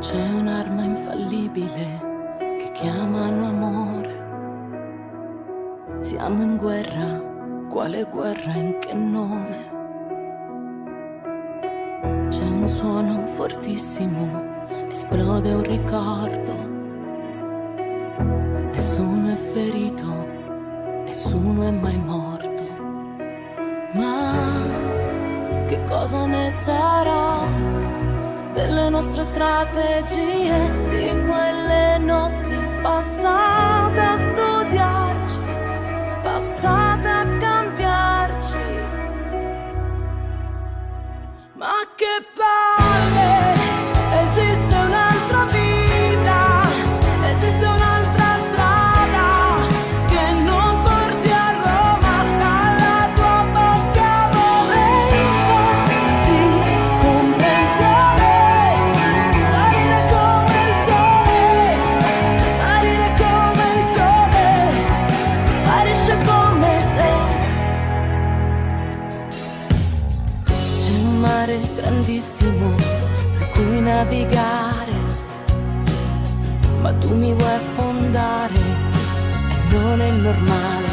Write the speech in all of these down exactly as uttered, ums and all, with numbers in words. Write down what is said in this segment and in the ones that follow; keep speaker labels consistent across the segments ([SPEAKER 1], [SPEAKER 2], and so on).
[SPEAKER 1] C'è un'arma infallibile che chiamano amore. Siamo in guerra, quale guerra, in che nome? C'è un suono fortissimo, esplode un ricordo. Nessuno è ferito, nessuno è mai morto. Ma che cosa ne sarà delle nostre strategie, di quelle notti passate a studiarci, passate a cambiarci? Ma che palle, esiste un'altra vita, esiste un'altra strada che non porti a Roma. Dalla tua bocca vorrei un po' di comprensione, sparire come il sole, sparire come il sole, sparisce come te. C'è un mare grandissimo su cui navigare, ma tu mi vuoi affondare e non è normale.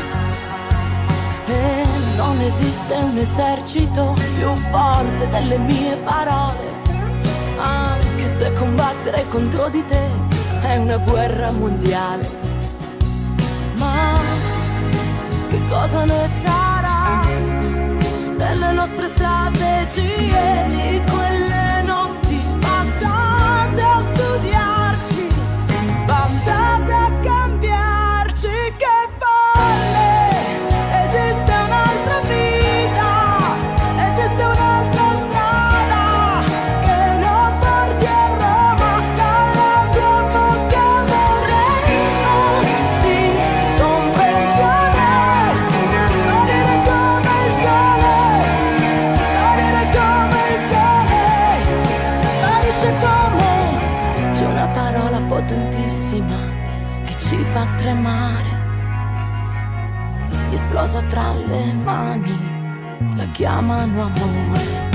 [SPEAKER 1] E non esiste un esercito più forte delle mie parole, anche se combattere contro di te è una guerra mondiale. Ma che cosa ne sarà delle nostre strategie, di quelle notti passate a studiarci, passate a cambiarci? Che palle, esiste un'altra vita, esiste un'altra strada che non porti a Roma. Dalla tua bocca vorrei un po' di comprensione, sparire come il sole, sparire come il sole, sparisce come. C'è una parola potentissima che ci fa tremare, esplosa tra le mani, la chiamano amore.